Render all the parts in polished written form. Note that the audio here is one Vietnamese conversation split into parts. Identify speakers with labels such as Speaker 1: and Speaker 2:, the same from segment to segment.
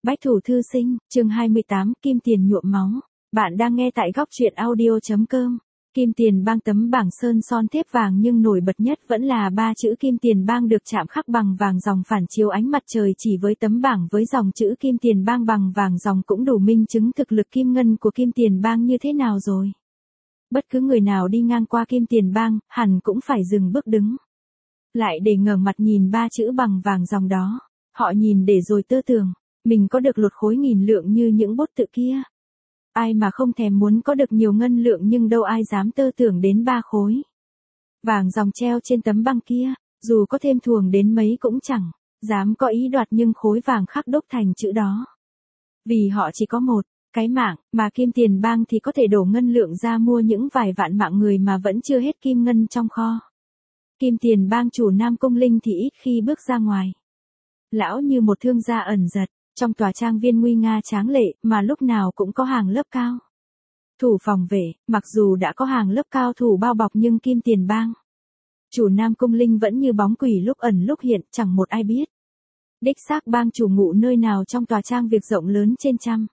Speaker 1: Bách thủ thư sinh, chương 28, Kim Tiền nhuộm máu. Bạn đang nghe tại góc truyện audio.com. Kim Tiền Bang tấm bảng sơn son thép vàng nhưng nổi bật nhất vẫn là ba chữ Kim Tiền Bang được chạm khắc bằng vàng ròng phản chiếu ánh mặt trời, chỉ với tấm bảng với dòng chữ Kim Tiền Bang bằng vàng ròng cũng đủ minh chứng thực lực kim ngân của Kim Tiền Bang như thế nào rồi. Bất cứ người nào đi ngang qua Kim Tiền Bang, hẳn cũng phải dừng bước đứng. Lại để ngẩng mặt nhìn ba chữ bằng vàng ròng đó. Họ nhìn để rồi tơ tưởng, mình có được lột khối nghìn lượng như những bốt tự kia. Ai mà không thèm muốn có được nhiều ngân lượng, nhưng đâu ai dám tơ tưởng đến ba khối vàng ròng treo trên tấm băng kia, dù có thêm thuồng đến mấy cũng chẳng dám có ý đoạt nhưng khối vàng khắc đúc thành chữ đó. Vì họ chỉ có một cái mạng, mà Kim Tiền Bang thì có thể đổ ngân lượng ra mua những vài vạn mạng người mà vẫn chưa hết kim ngân trong kho. Kim Tiền Bang chủ Nam Cung Linh thì ít khi bước ra ngoài. Lão như một thương gia ẩn giật, trong tòa trang viên nguy nga tráng lệ mà lúc nào cũng có hàng lớp cao thủ phòng vệ, mặc dù đã có hàng lớp cao thủ bao bọc nhưng Kim Tiền Bang chủ Nam Cung Linh vẫn như bóng quỷ lúc ẩn lúc hiện, chẳng một ai biết. Đích xác bang chủ ngụ nơi nào trong tòa trang việc rộng lớn trên trăm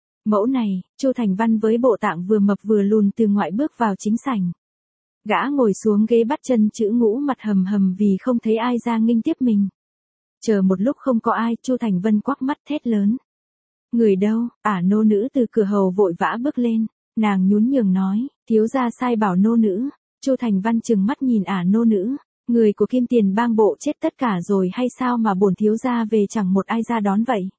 Speaker 1: mẫu này. Chu Thành Văn với bộ tạng vừa mập vừa lùn từ ngoại bước vào chính sảnh. Gã ngồi xuống ghế bắt chân chữ ngũ, mặt hầm hầm vì không thấy ai ra nghênh tiếp mình. Chờ một lúc không có ai, Chu Thành Vân quắc mắt thét lớn. Người đâu? Nô nữ từ cửa hầu vội vã bước lên. Nàng nhún nhường nói, thiếu gia sai bảo nô nữ. Chu Thành Văn trừng mắt nhìn nô nữ. Người của Kim Tiền Bang bộ chết tất cả rồi hay sao mà bổn thiếu gia về chẳng một ai ra đón vậy?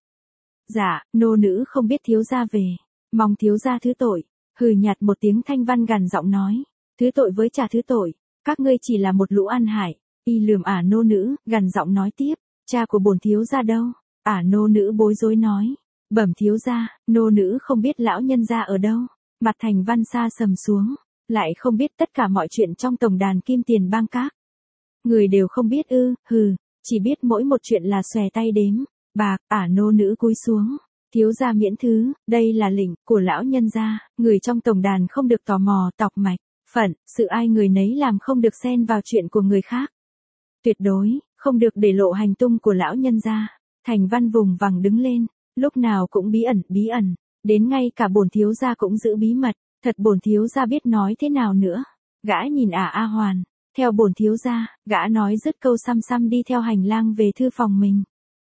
Speaker 1: Dạ, nô nữ không biết thiếu gia về. Mong thiếu gia thứ tội. Hừ nhạt một tiếng, Thanh Văn gằn giọng nói. Thứ tội với trà thứ tội. Các ngươi chỉ là một lũ ăn hại. Y lườm nô nữ, gằn giọng nói tiếp. Cha của bổn thiếu gia đâu? Nô nữ bối rối nói. Bẩm thiếu gia, nô nữ không biết lão nhân gia ở đâu. Mặt Thành Văn sa sầm xuống. Lại không biết tất cả mọi chuyện trong tổng đàn Kim Tiền Bang các người đều không biết ư? Hừ, chỉ biết mỗi một chuyện là xòe tay đếm bạc. Nô nữ cúi xuống. Thiếu gia miễn thứ, đây là lệnh của lão nhân gia, người trong tổng đàn không được tò mò, tọc mạch phận, sự ai người nấy làm, không được xen vào chuyện của người khác. Tuyệt đối không được để lộ hành tung của lão nhân gia. Thành Văn vùng vằng đứng lên, lúc nào cũng bí ẩn, đến ngay cả bổn thiếu gia cũng giữ bí mật, thật bổn thiếu gia biết nói thế nào nữa. Gã nhìn A Hoàn, theo bổn thiếu gia. Gã nói dứt câu xăm xăm đi theo hành lang về thư phòng mình.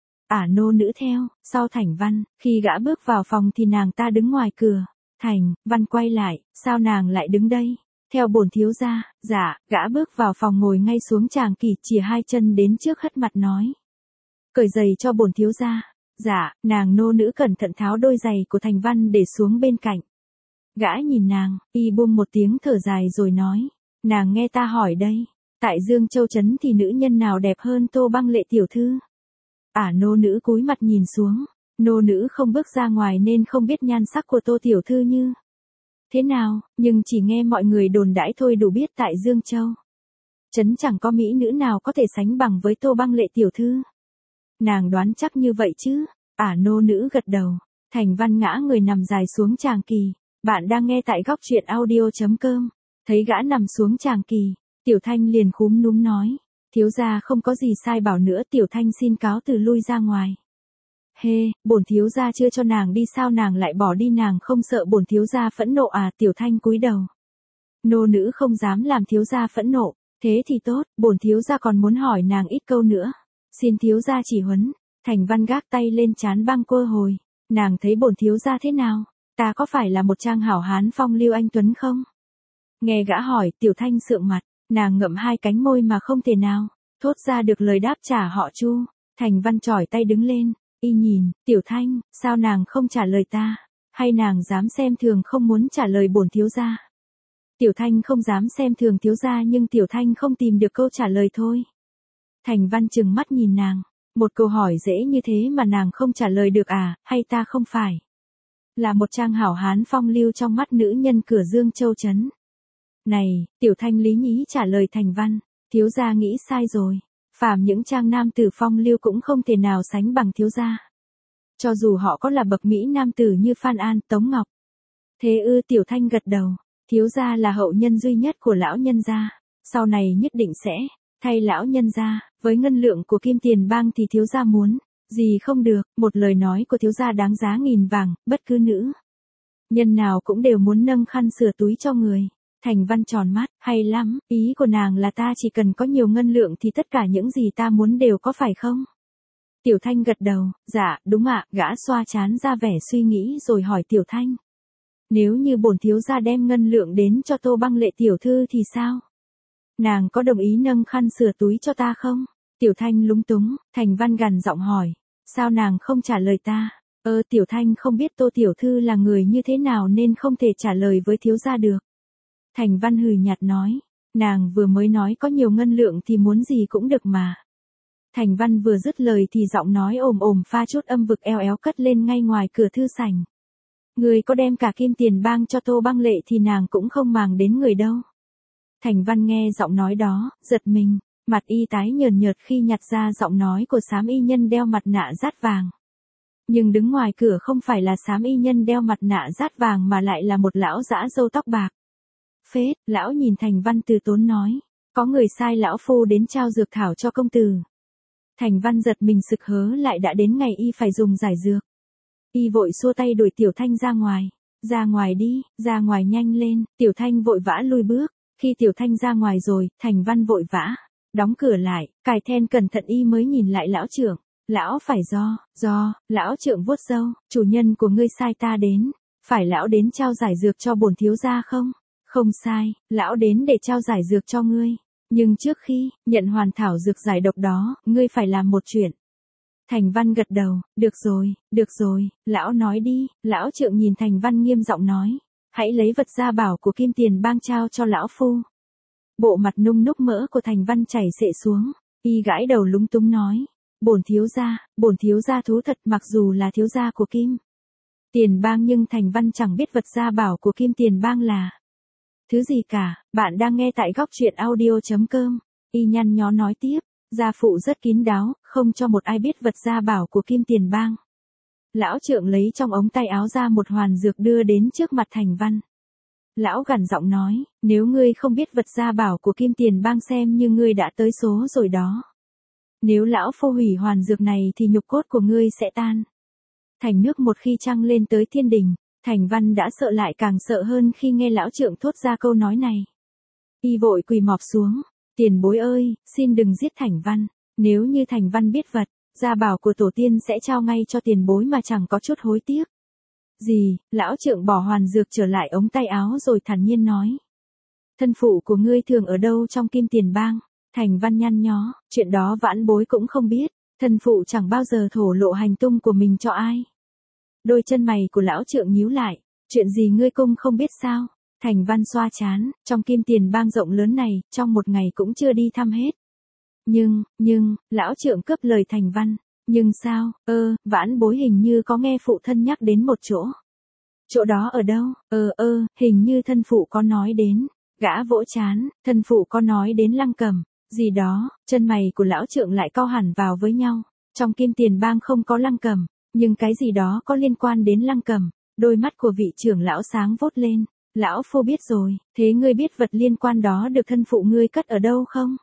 Speaker 1: Nô nữ theo sau Thành Văn, khi gã bước vào phòng thì nàng ta đứng ngoài cửa. Thành Văn quay lại, sao nàng lại đứng đây? Theo bổn thiếu gia. Dạ. Gã bước vào phòng ngồi ngay xuống tràng kỷ, chìa hai chân đến trước hất mặt nói. Cởi giày cho bổn thiếu gia. Dạ. Nàng nô nữ cẩn thận tháo đôi giày của Thành Văn để xuống bên cạnh. Gã nhìn nàng, y buông một tiếng thở dài rồi nói. Nàng nghe ta hỏi đây, tại Dương Châu Trấn thì nữ nhân nào đẹp hơn Tô Băng Lệ tiểu thư? Nô nữ cúi mặt nhìn xuống. Nô nữ không bước ra ngoài nên không biết nhan sắc của Tô tiểu thư như thế nào, nhưng chỉ nghe mọi người đồn đãi thôi đủ biết tại Dương Châu Trấn chẳng có mỹ nữ nào có thể sánh bằng với Tô Băng Lệ tiểu thư. Nàng đoán chắc như vậy chứ? Nô nữ gật đầu. Thành Văn ngã người nằm dài xuống tràng kỳ. Bạn đang nghe tại góc truyện audio.com. Thấy gã nằm xuống tràng kỳ, Tiểu Thanh liền khúm núm nói. Thiếu gia không có gì sai bảo nữa. Tiểu Thanh xin cáo từ lui ra ngoài. Bổn thiếu gia chưa cho nàng đi sao nàng lại bỏ đi? Nàng không sợ bổn thiếu gia phẫn nộ à? Tiểu Thanh cúi đầu. Nô nữ không dám làm thiếu gia phẫn nộ. Thế thì tốt, bổn thiếu gia còn muốn hỏi nàng ít câu nữa. Xin thiếu gia chỉ huấn. Thành Văn gác tay lên trán băng cô hồi. Nàng thấy bổn thiếu gia thế nào? Ta có phải là một trang hảo hán phong lưu anh tuấn không? Nghe gã hỏi, Tiểu Thanh sượng mặt. Nàng ngậm hai cánh môi mà không thể nào thốt ra được lời đáp trả họ Chu. Thành Văn chỏi tay đứng lên. Y nhìn, Tiểu Thanh, sao nàng không trả lời ta? Hay nàng dám xem thường không muốn trả lời bổn thiếu gia? Tiểu Thanh không dám xem thường thiếu gia, nhưng Tiểu Thanh không tìm được câu trả lời thôi. Thành Văn trừng mắt nhìn nàng. Một câu hỏi dễ như thế mà nàng không trả lời được hay ta không phải là một trang hảo hán phong lưu trong mắt nữ nhân cửa Dương Châu Trấn? Này, Tiểu Thanh lý nhí trả lời Thành Văn. Thiếu gia nghĩ sai rồi. Phàm những trang nam tử phong lưu cũng không thể nào sánh bằng thiếu gia. Cho dù họ có là bậc mỹ nam tử như Phan An, Tống Ngọc. Thế ư? Tiểu Thanh gật đầu. Thiếu gia là hậu nhân duy nhất của lão nhân gia. Sau này nhất định sẽ thay lão nhân gia. Với ngân lượng của Kim Tiền Bang thì thiếu gia muốn Gì không được, một lời nói của thiếu gia đáng giá nghìn vàng, bất cứ nữ nhân nào cũng đều muốn nâng khăn sửa túi cho người. Thành Văn tròn mắt, hay lắm, ý của nàng là ta chỉ cần có nhiều ngân lượng thì tất cả những gì ta muốn đều có phải không? Tiểu Thanh gật đầu, dạ, đúng ạ, gã xoa chán ra vẻ suy nghĩ rồi hỏi Tiểu Thanh. Nếu như bổn thiếu gia đem ngân lượng đến cho Tô Băng Lệ tiểu thư thì sao? Nàng có đồng ý nâng khăn sửa túi cho ta không? Tiểu Thanh lúng túng, Thành Văn gằn giọng hỏi, sao nàng không trả lời ta? Tiểu Thanh không biết Tô tiểu thư là người như thế nào nên không thể trả lời với thiếu gia được. Thành Văn hừ nhạt nói, nàng vừa mới nói có nhiều ngân lượng thì muốn gì cũng được mà. Thành Văn vừa dứt lời thì giọng nói ồm ồm pha chút âm vực eo éo cất lên ngay ngoài cửa thư sảnh. Người có đem cả kim tiền bang cho Tô Băng Lệ thì nàng cũng không màng đến người đâu. Thành Văn nghe giọng nói đó, giật mình, mặt y tái nhợt nhợt khi nhặt ra giọng nói của xám y nhân đeo mặt nạ dát vàng. Nhưng đứng ngoài cửa không phải là xám y nhân đeo mặt nạ dát vàng mà lại là một lão dã râu tóc bạc. Phết, lão nhìn Thành Văn từ tốn nói, có người sai lão phu đến trao dược thảo cho công tử. Thành Văn giật mình sực hớ lại đã đến ngày y phải dùng giải dược. Y vội xua tay đuổi Tiểu Thanh ra ngoài đi, ra ngoài nhanh lên, Tiểu Thanh vội vã lui bước, khi Tiểu Thanh ra ngoài rồi, Thành Văn vội vã, đóng cửa lại, cài then cẩn thận y mới nhìn lại lão trưởng, lão phải lão trưởng vuốt râu, chủ nhân của ngươi sai ta đến, phải lão đến trao giải dược cho bổn thiếu gia không? Không sai, lão đến để trao giải dược cho ngươi. Nhưng trước khi nhận hoàn thảo dược giải độc đó, ngươi phải làm một chuyện. Thành Văn gật đầu, được rồi, lão nói đi, lão trượng nhìn Thành Văn nghiêm giọng nói, hãy lấy vật gia bảo của kim tiền bang trao cho lão phu. Bộ mặt nung núc mỡ của Thành Văn chảy xệ xuống, y gãi đầu lúng túng nói, bổn thiếu gia thú thật mặc dù là thiếu gia của kim tiền bang nhưng Thành Văn chẳng biết vật gia bảo của kim tiền bang là thứ gì cả. Bạn đang nghe tại góc truyện audio.com. Y nhăn nhó nói tiếp, gia phụ rất kín đáo, không cho một ai biết vật gia bảo của kim tiền bang. Lão trượng lấy trong ống tay áo ra một hoàn dược đưa đến trước mặt Thành Văn. Lão gằn giọng nói, nếu ngươi không biết vật gia bảo của kim tiền bang xem như ngươi đã tới số rồi đó. Nếu lão phu hủy hoàn dược này thì nhục cốt của ngươi sẽ tan thành nước một khi trăng lên tới thiên đình. Thành Văn đã sợ lại càng sợ hơn khi nghe lão trượng thốt ra câu nói này. Y vội quỳ mọp xuống, tiền bối ơi, xin đừng giết Thành Văn, nếu như Thành Văn biết vật gia bảo của tổ tiên sẽ trao ngay cho tiền bối mà chẳng có chút hối tiếc. Gì? Lão trượng bỏ hoàn dược trở lại ống tay áo rồi thản nhiên nói. Thân phụ của ngươi thường ở đâu trong kim tiền bang? Thành Văn nhăn nhó, chuyện đó vãn bối cũng không biết, thân phụ chẳng bao giờ thổ lộ hành tung của mình cho ai. Đôi chân mày của lão trượng nhíu lại, chuyện gì ngươi cung không biết sao? Thành Văn xoa chán, trong kim tiền bang rộng lớn này, trong một ngày cũng chưa đi thăm hết. Nhưng, lão trượng cướp lời Thành Văn, nhưng sao, vãn bối hình như có nghe phụ thân nhắc đến một chỗ. Chỗ đó ở đâu? Hình như thân phụ có nói đến, gã vỗ chán, thân phụ có nói đến Lăng Cầm, gì đó, chân mày của lão trượng lại cau hẳn vào với nhau, trong kim tiền bang không có Lăng Cầm. Nhưng cái gì đó có liên quan đến Lăng Cầm, đôi mắt của vị trưởng lão sáng vốt lên, lão phu biết rồi, thế ngươi biết vật liên quan đó được thân phụ ngươi cất ở đâu không?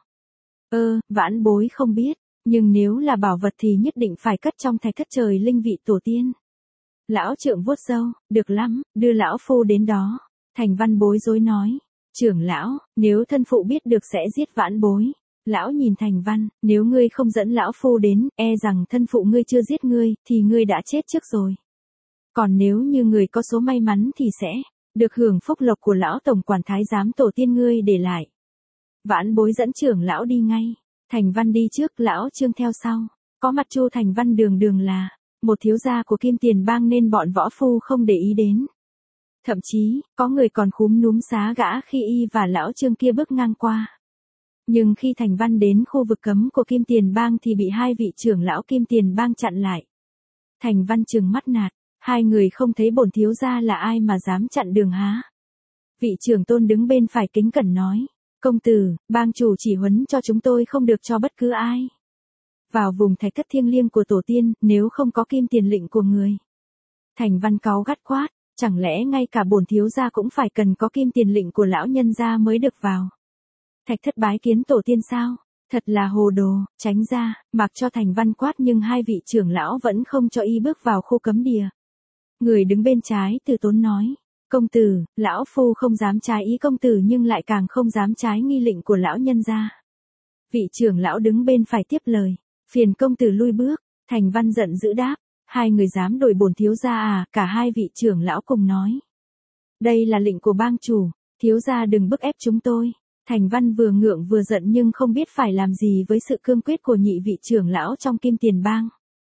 Speaker 1: Vãn bối không biết, nhưng nếu là bảo vật thì nhất định phải cất trong thạch thất trời linh vị tổ tiên. Lão trượng vuốt râu, được lắm, đưa lão phu đến đó. Thành Văn bối rối nói, trưởng lão, nếu thân phụ biết được sẽ giết vãn bối. Lão nhìn Thành Văn, nếu ngươi không dẫn lão phu đến, e rằng thân phụ ngươi chưa giết ngươi, thì ngươi đã chết trước rồi. Còn nếu như người có số may mắn thì sẽ được hưởng phúc lộc của lão tổng quản thái giám tổ tiên ngươi để lại. Vãn bối dẫn trưởng lão đi ngay. Thành Văn đi trước, lão Trương theo sau. Có mặt Chu Thành Văn đường là một thiếu gia của kim tiền bang nên bọn võ phu không để ý đến. Thậm chí, có người còn khúm núm xá gã khi y và lão Trương kia bước ngang qua. Nhưng khi Thành Văn đến khu vực cấm của kim tiền bang thì bị hai vị trưởng lão kim tiền bang chặn lại. Thành Văn trừng mắt nạt, hai người không thấy bổn thiếu gia là ai mà dám chặn đường há? Vị trưởng tôn đứng bên phải kính cẩn nói, công tử, bang chủ chỉ huấn cho chúng tôi không được cho bất cứ ai vào vùng thạch thất thiêng liêng của tổ tiên, nếu không có kim tiền lệnh của người. Thành Văn cáu gắt quát, chẳng lẽ ngay cả bổn thiếu gia cũng phải cần có kim tiền lệnh của lão nhân gia mới được vào thạch thất bái kiến tổ tiên sao? Thật là hồ đồ, tránh ra, mặc cho Thành Văn quát nhưng hai vị trưởng lão vẫn không cho y bước vào khu cấm địa. Người đứng bên trái Từ Tốn nói, công tử, lão phu không dám trái ý công tử nhưng lại càng không dám trái nghi lệnh của lão nhân gia. Vị trưởng lão đứng bên phải tiếp lời, phiền công tử lui bước. Thành Văn giận dữ đáp, hai người dám đổi bổn thiếu gia à? Cả hai vị trưởng lão cùng nói, đây là lệnh của bang chủ, thiếu gia đừng bức ép chúng tôi. Thành Văn vừa ngượng vừa giận nhưng không biết phải làm gì với sự cương quyết của nhị vị trưởng lão trong Kim Tiền Bang.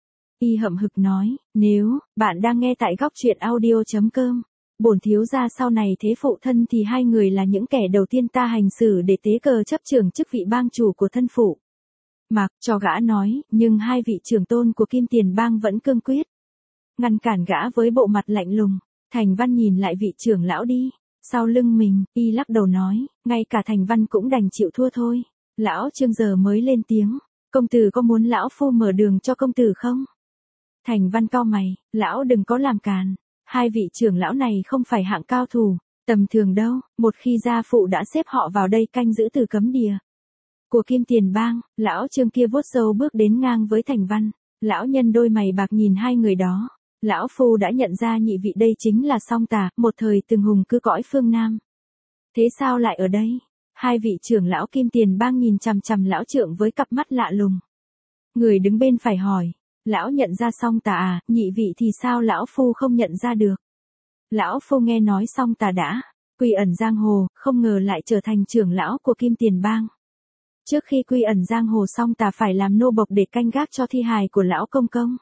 Speaker 1: Y hậm hực nói, nếu bạn đang nghe tại góc truyện audio.com, bổn thiếu gia sau này thế phụ thân thì hai người là những kẻ đầu tiên ta hành xử để tế cờ chấp trưởng chức vị bang chủ của thân phụ. Mặc cho gã nói, nhưng hai vị trưởng tôn của Kim Tiền Bang vẫn cương quyết. Ngăn cản gã với bộ mặt lạnh lùng. Thành Văn nhìn lại vị trưởng lão đi. Sau lưng mình, y lắc đầu nói, ngay cả Thành Văn cũng đành chịu thua thôi. Lão Trương giờ mới lên tiếng, công tử có muốn lão phu mở đường cho công tử không? Thành Văn cau mày, lão đừng có làm càn. Hai vị trưởng lão này không phải hạng cao thủ, tầm thường đâu, một khi gia phụ đã xếp họ vào đây canh giữ từ cấm địa của Kim Tiền Bang. Lão Trương kia vuốt râu bước đến ngang với Thành Văn. Lão nhân đôi mày bạc nhìn hai người đó. Lão phu đã nhận ra nhị vị đây chính là Song Tà, một thời từng hùng cứ cõi phương Nam. Thế sao lại ở đây? Hai vị trưởng lão Kim Tiền Bang nhìn chằm chằm lão trượng với cặp mắt lạ lùng. Người đứng bên phải hỏi, lão nhận ra Song Tà à? Nhị vị thì sao lão phu không nhận ra được? Lão phu nghe nói Song Tà đã quy ẩn giang hồ, không ngờ lại trở thành trưởng lão của Kim Tiền Bang. Trước khi quy ẩn giang hồ Song Tà phải làm nô bộc để canh gác cho thi hài của lão công công.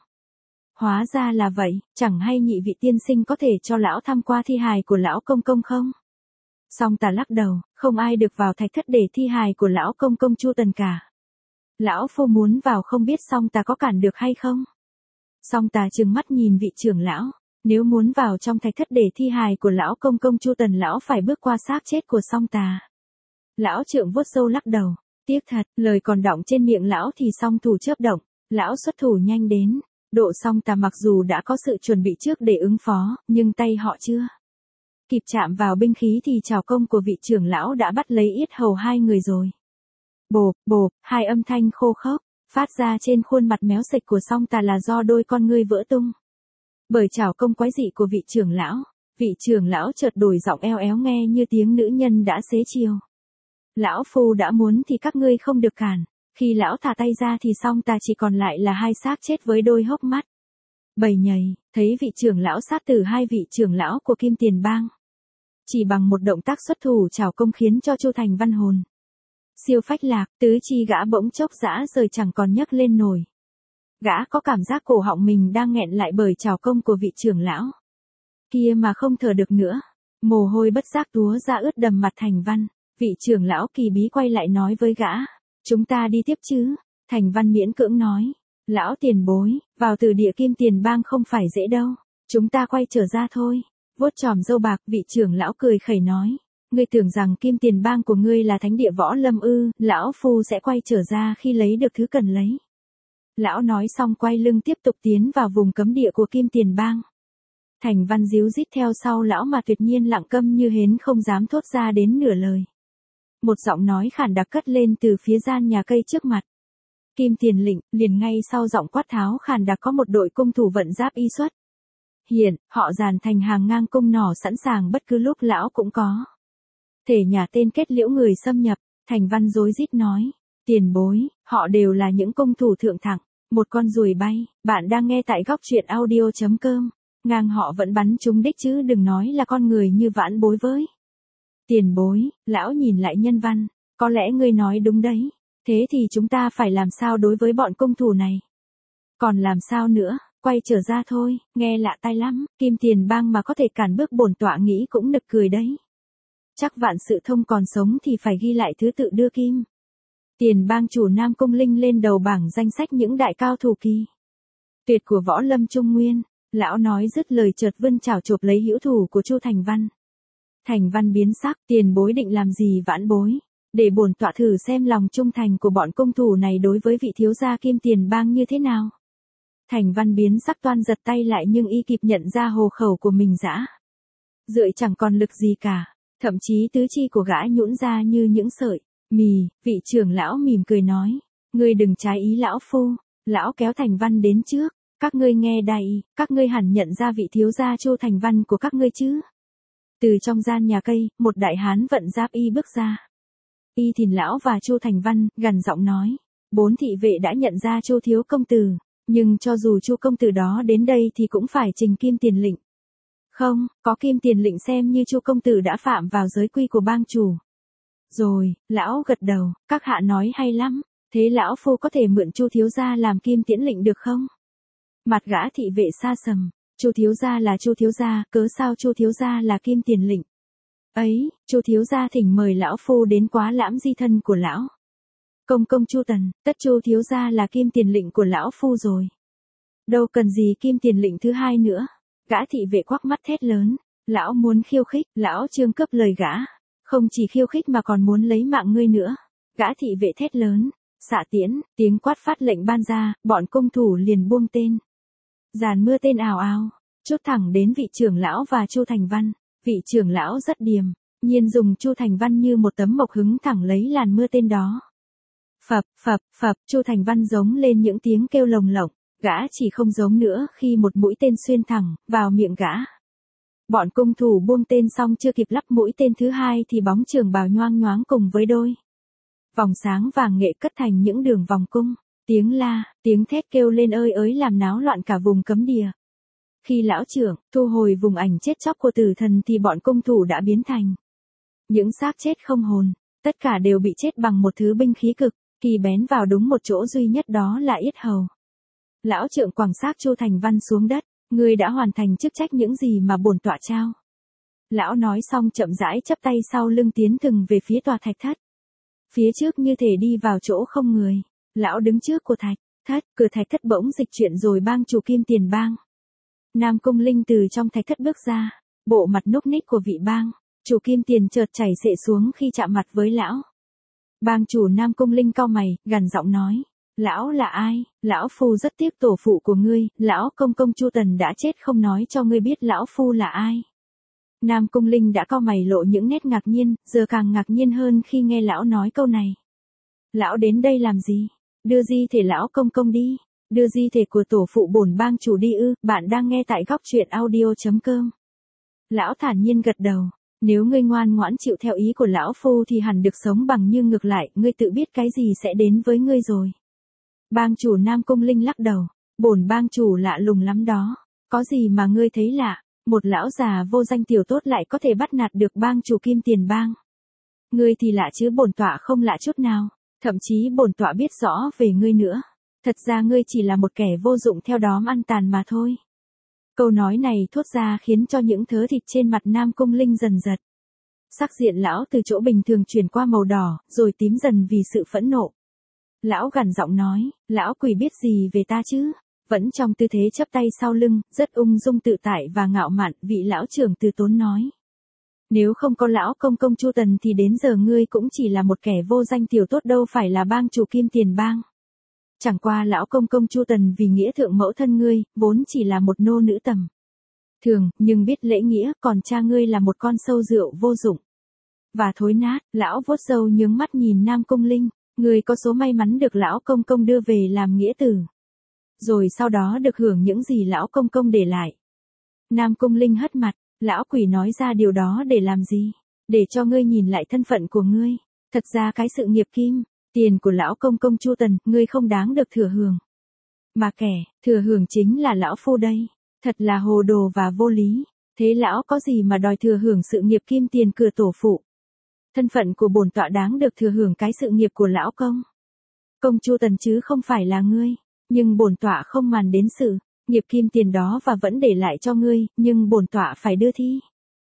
Speaker 1: Hóa ra là vậy, chẳng hay nhị vị tiên sinh có thể cho lão tham qua thi hài của lão công công không? Song Tà lắc đầu, không ai được vào thạch thất để thi hài của lão công công Chu Tần cả. Lão phu muốn vào không biết Song Tà có cản được hay không? Song Tà trừng mắt nhìn vị trưởng lão, nếu muốn vào trong thạch thất để thi hài của lão công công Chu Tần lão phải bước qua xác chết của Song Tà. Lão trượng vuốt râu lắc đầu, tiếc thật, lời còn đọng trên miệng lão thì song thủ chớp động, lão xuất thủ nhanh đến. Độ Song Tà mặc dù đã có sự chuẩn bị trước để ứng phó, nhưng tay họ chưa kịp chạm vào binh khí thì trảo công của vị trưởng lão đã bắt lấy yết hầu hai người rồi. Bộp, bộp, hai âm thanh khô khốc phát ra trên khuôn mặt méo sệch của Song Tà là do đôi con ngươi vỡ tung. Bởi trảo công quái dị của vị trưởng lão chợt đổi giọng eo éo nghe như tiếng nữ nhân đã xế chiều. Lão phu đã muốn thì các ngươi không được cản. Khi lão thả tay ra thì Song Tà chỉ còn lại là hai xác chết với đôi hốc mắt bầy nhầy. Thấy vị trưởng lão sát tử hai vị trưởng lão của Kim Tiền Bang, chỉ bằng một động tác xuất thủ trảo công khiến cho Chu Thành Văn hồn siêu phách lạc, tứ chi gã bỗng chốc rã rời chẳng còn nhấc lên nổi. Gã có cảm giác cổ họng mình đang nghẹn lại bởi trảo công của vị trưởng lão kia mà không thở được nữa. Mồ hôi bất giác túa ra ướt đầm mặt Thành Văn. Vị trưởng lão kỳ bí quay lại nói với gã, chúng ta đi tiếp chứ? Thành Văn miễn cưỡng nói, lão tiền bối, vào từ địa Kim Tiền Bang không phải dễ đâu, chúng ta quay trở ra thôi. Vuốt chòm râu bạc, vị trưởng lão cười khẩy nói, ngươi tưởng rằng Kim Tiền Bang của ngươi là thánh địa võ lâm ư? Lão phu sẽ quay trở ra khi lấy được thứ cần lấy. Lão nói xong quay lưng tiếp tục tiến vào vùng cấm địa của Kim Tiền Bang. Thành Văn díu dít theo sau lão mà tuyệt nhiên lặng câm như hến không dám thốt ra đến nửa lời. Một giọng nói khản đặc cất lên từ phía gian nhà cây trước mặt. Kim Tiền Lĩnh, liền ngay sau giọng quát tháo khàn đặc có một đội cung thủ vận giáp y xuất hiện, họ dàn thành hàng ngang cung nỏ sẵn sàng bất cứ lúc lão cũng có thể nhả tên kết liễu người xâm nhập. Thành Văn rối rít nói, tiền bối, họ đều là những cung thủ thượng thẳng, một con ruồi bay. Bạn đang nghe tại góc truyện audio.com, ngang họ vẫn bắn trúng đích chứ đừng nói là con người như vãn bối với. Tiền bối, lão nhìn lại Nhân Văn, có lẽ ngươi nói đúng đấy. Thế thì chúng ta phải làm sao đối với bọn cung thủ này? Còn làm sao nữa, quay trở ra thôi, nghe lạ tai lắm, Kim Tiền Bang mà có thể cản bước bổn tọa nghĩ cũng nực cười đấy. Chắc Vạn Sự Thông còn sống thì phải ghi lại thứ tự đưa Kim Tiền Bang chủ Nam Cung Linh lên đầu bảng danh sách những đại cao thủ kỳ tuyệt của võ lâm Trung Nguyên. Lão nói dứt lời chợt vươn chảo chộp lấy hữu thủ của Chu Thành Văn. Thành Văn biến sắc, tiền bối định làm gì vãn bối? Để bổn tọa thử xem lòng trung thành của bọn cung thủ này đối với vị thiếu gia Kim Tiền Bang như thế nào. Thành Văn biến sắc toan giật tay lại nhưng y kịp nhận ra hồ khẩu của mình dã rượi chẳng còn lực gì cả, thậm chí tứ chi của gã nhũn ra như những sợi Vị trưởng lão mỉm cười nói, ngươi đừng trái ý lão phu. Lão kéo Thành Văn đến trước, các ngươi nghe đây, các ngươi hẳn nhận ra vị thiếu gia Chu Thành Văn của các ngươi chứ. Từ trong gian nhà cây, một đại hán vận giáp y bước ra. Y Thìn lão và Chu Thành Văn gằn giọng nói, 4 thị vệ đã nhận ra Chu thiếu công tử, nhưng cho dù Chu công tử đó đến đây thì cũng phải trình kim tiền lệnh. Không, có kim tiền lệnh xem như Chu công tử đã phạm vào giới quy của bang chủ. Rồi, lão gật đầu, các hạ nói hay lắm, thế lão phu có thể mượn Chu thiếu gia làm kim tiễn lệnh được không? Mặt gã thị vệ xa sầm, Chu thiếu gia là Chu thiếu gia, cớ sao Chu thiếu gia là kim tiền lệnh? Ấy, Chu thiếu gia thỉnh mời lão phu đến quá lãm di thân của lão. Công công Chu Tần, tất Chu thiếu gia là kim tiền lệnh của lão phu rồi. Đâu cần gì kim tiền lệnh thứ hai nữa. Gã thị vệ quắc mắt thét lớn, lão muốn khiêu khích, lão Trương cướp lời gã, không chỉ khiêu khích mà còn muốn lấy mạng ngươi nữa. Gã thị vệ thét lớn, xạ tiễn, tiếng quát phát lệnh ban ra, bọn cung thủ liền buông tên. Dàn mưa tên ào ào, chốt thẳng đến vị trưởng lão và Chu Thành Văn. Vị trưởng lão rất điềm, nhiên dùng Chu Thành Văn như một tấm mộc hứng thẳng lấy làn mưa tên đó. Phập, phập, phập, Chu Thành Văn giống lên những tiếng kêu lồng lộng, gã chỉ không giống nữa khi một mũi tên xuyên thẳng vào miệng gã. Bọn cung thủ buông tên xong chưa kịp lắp mũi tên thứ hai thì bóng trường bào nhoang nhoáng cùng với đôi vòng sáng vàng nghệ cất thành những đường vòng cung, tiếng la, tiếng thét kêu lên ơi ới làm náo loạn cả vùng cấm địa. Khi lão trưởng thu hồi vùng ảnh chết chóc của tử thần thì bọn cung thủ đã biến thành những xác chết không hồn, tất cả đều bị chết bằng một thứ binh khí cực kỳ bén vào đúng một chỗ duy nhất, đó là yết hầu. Lão trưởng quẳng xác Chu Thành Văn xuống đất, ngươi đã hoàn thành chức trách những gì mà bổn tọa trao. Lão nói xong chậm rãi chắp tay sau lưng tiến thừng về phía tòa thạch thất. Phía trước như thể đi vào chỗ không người, lão đứng trước của thạch thất, cửa thạch thất bỗng dịch chuyển rồi bang chủ Kim Tiền Bang. Nam Cung Linh từ trong thạch thất bước ra, bộ mặt núc ních của vị bang chủ Kim Tiền chợt chảy xệ xuống khi chạm mặt với lão. Bang chủ Nam Cung Linh cau mày, gằn giọng nói, lão là ai? Lão phu rất tiếc tổ phụ của ngươi, lão công công Chu Tần đã chết không nói cho ngươi biết lão phu là ai. Nam Cung Linh đã cau mày lộ những nét ngạc nhiên, giờ càng ngạc nhiên hơn khi nghe lão nói câu này. Lão đến đây làm gì? Đưa di thể lão công công đi. Đưa di thể của tổ phụ bổn bang chủ đi ư? Bạn đang nghe tại góc truyện audio.com. Lão thản nhiên gật đầu. Nếu ngươi ngoan ngoãn chịu theo ý của lão phu thì hẳn được sống bằng, như ngược lại, ngươi tự biết cái gì sẽ đến với ngươi rồi. Bang chủ Nam Cung Linh lắc đầu. Bổn bang chủ lạ lùng lắm đó. Có gì mà ngươi thấy lạ? Một lão già vô danh tiểu tốt lại có thể bắt nạt được bang chủ Kim Tiền Bang. Ngươi thì lạ chứ bổn tọa không lạ chút nào. Thậm chí bổn tọa biết rõ về ngươi nữa. Thật ra ngươi chỉ là một kẻ vô dụng theo đóm ăn tàn mà thôi. Câu nói này thốt ra khiến cho những thớ thịt trên mặt Nam Cung Linh dần giật. Sắc diện lão từ chỗ bình thường chuyển qua màu đỏ, rồi tím dần vì sự phẫn nộ. Lão gằn giọng nói, lão quỷ biết gì về ta chứ? Vẫn trong tư thế chắp tay sau lưng, rất ung dung tự tại và ngạo mạn, vị lão trưởng từ tốn nói. Nếu không có lão công công Chu Tần thì đến giờ ngươi cũng chỉ là một kẻ vô danh tiểu tốt, đâu phải là bang chủ Kim Tiền Bang. Chẳng qua lão công công Chu Tần vì nghĩa thượng mẫu thân ngươi, vốn chỉ là một nô nữ tầm thường, nhưng biết lễ nghĩa, còn cha ngươi là một con sâu rượu vô dụng và thối nát. Lão vuốt râu nhướng mắt nhìn Nam Cung Linh, ngươi có số may mắn được lão công công đưa về làm nghĩa tử, rồi sau đó được hưởng những gì lão công công để lại. Nam Cung Linh hất mặt, lão quỷ nói ra điều đó để làm gì? Để cho ngươi nhìn lại thân phận của ngươi. Thật ra cái sự nghiệp Kim Tiền của lão công công Chu Tần, ngươi không đáng được thừa hưởng. Mà kẻ thừa hưởng chính là lão phu đây. Thật là hồ đồ và vô lý. Thế lão có gì mà đòi thừa hưởng sự nghiệp Kim Tiền cửa tổ phụ? Thân phận của bổn tọa đáng được thừa hưởng cái sự nghiệp của lão công Chu Tần chứ không phải là ngươi. Nhưng bổn tọa không màn đến sự nghiệp Kim Tiền đó và vẫn để lại cho ngươi, nhưng bổn tọa phải đưa thi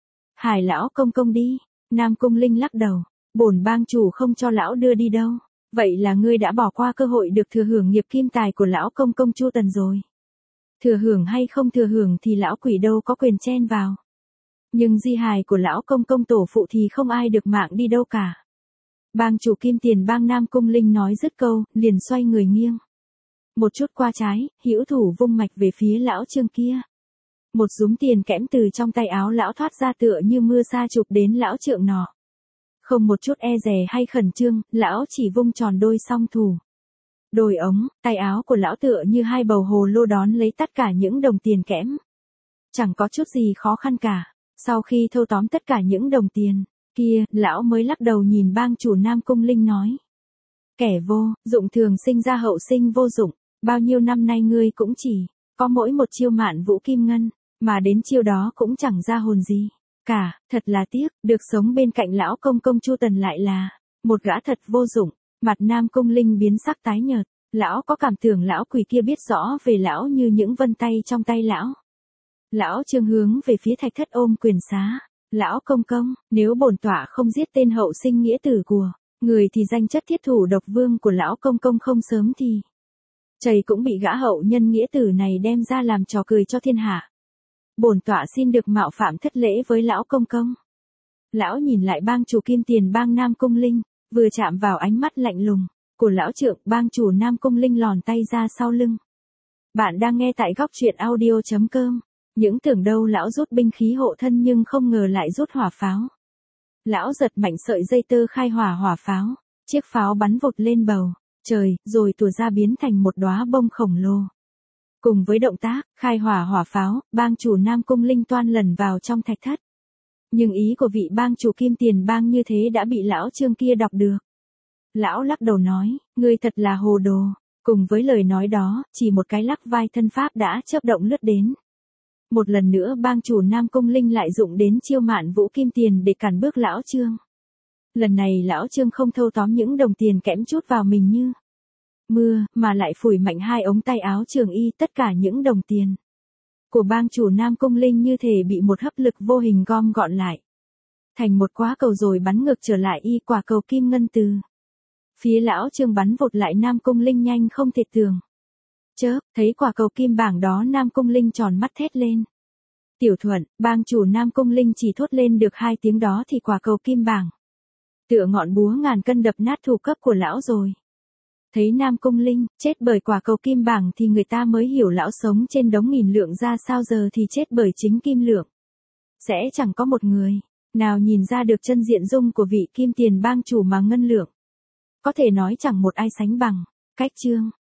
Speaker 1: hài lão công công đi. Nam Cung Linh lắc đầu, bổn bang chủ không cho lão đưa đi đâu. Vậy là ngươi đã bỏ qua cơ hội được thừa hưởng nghiệp kim tài của lão công công Chu Tần rồi. Thừa hưởng hay không thừa hưởng thì lão quỷ đâu có quyền chen vào. Nhưng di hài của lão công công tổ phụ thì không ai được mạng đi đâu cả. Bang chủ Kim Tiền Bang Nam Cung Linh nói dứt câu, liền xoay người nghiêng một chút qua trái, hữu thủ vung mạch về phía lão Trương kia. Một dúm tiền kẽm từ trong tay áo lão thoát ra tựa như mưa sa chụp đến lão trượng nọ. Không một chút e dè hay khẩn trương, lão chỉ vung tròn đôi song thủ. Đôi ống, tay áo của lão tựa như hai bầu hồ lô đón lấy tất cả những đồng tiền kẽm. Chẳng có chút gì khó khăn cả. Sau khi thâu tóm tất cả những đồng tiền kia, lão mới lắc đầu nhìn bang chủ Nam Cung Linh nói. Kẻ vô dụng thường sinh ra hậu sinh vô dụng, bao nhiêu năm nay ngươi cũng chỉ có mỗi một chiêu Mạn Vũ Kim Ngân, mà đến chiêu đó cũng chẳng ra hồn gì cả, thật là tiếc, được sống bên cạnh lão công công Chu Tần lại là một gã thật vô dụng. Mặt Nam Cung Linh biến sắc tái nhợt, lão có cảm tưởng lão quỷ kia biết rõ về lão như những vân tay trong tay lão. Lão Trương hướng về phía Thạch Thất ôm quyền xá. Lão công công, nếu bổn tọa không giết tên hậu sinh nghĩa tử của người thì danh chất thiết thủ độc vương của lão công công không sớm thì chày cũng bị gã hậu nhân nghĩa tử này đem ra làm trò cười cho thiên hạ. Bổn tọa xin được mạo phạm thất lễ với lão công công. Lão nhìn lại bang chủ Kim Tiền bang Nam Cung Linh, vừa chạm vào ánh mắt lạnh lùng của lão trượng, bang chủ Nam Cung Linh lòn tay ra sau lưng. Bạn đang nghe tại góc truyện audio.com. Những tưởng đâu lão rút binh khí hộ thân nhưng không ngờ lại rút hỏa pháo. Lão giật mạnh sợi dây tơ khai hỏa pháo, chiếc pháo bắn vụt lên bầu trời, rồi tùa ra biến thành một đóa bông khổng lồ. Cùng với động tác khai hỏa pháo, bang chủ Nam Cung Linh toan lần vào trong thạch thất. Nhưng ý của vị bang chủ Kim Tiền bang như thế đã bị lão Trương kia đọc được. Lão lắc đầu nói, ngươi thật là hồ đồ. Cùng với lời nói đó, chỉ một cái lắc vai thân pháp đã chớp động lướt đến. Một lần nữa bang chủ Nam Cung Linh lại dụng đến chiêu Mạn Vũ Kim Tiền để cản bước lão Trương. Lần này lão Trương không thâu tóm những đồng tiền kẽm chút vào mình như mưa, mà lại phủi mạnh hai ống tay áo trường y, tất cả những đồng tiền của bang chủ Nam Cung Linh như thể bị một hấp lực vô hình gom gọn lại thành một quả cầu rồi bắn ngược trở lại y quả cầu kim ngân từ phía lão Trương bắn vụt lại Nam Cung Linh nhanh không thể tưởng. Chớp, thấy quả cầu kim bảng đó Nam Cung Linh tròn mắt thét lên. Tiểu Thuận, bang chủ Nam Cung Linh chỉ thốt lên được hai tiếng đó thì quả cầu kim bảng tựa ngọn búa ngàn cân đập nát thủ cấp của lão rồi. Thấy Nam Cung Linh chết bởi quả cầu kim bảng thì người ta mới hiểu lão sống trên đống nghìn lượng ra sao, giờ thì chết bởi chính kim lượng. Sẽ chẳng có một người nào nhìn ra được chân diện dung của vị Kim Tiền bang chủ mà ngân lượng. Có thể nói chẳng một ai sánh bằng cách Trương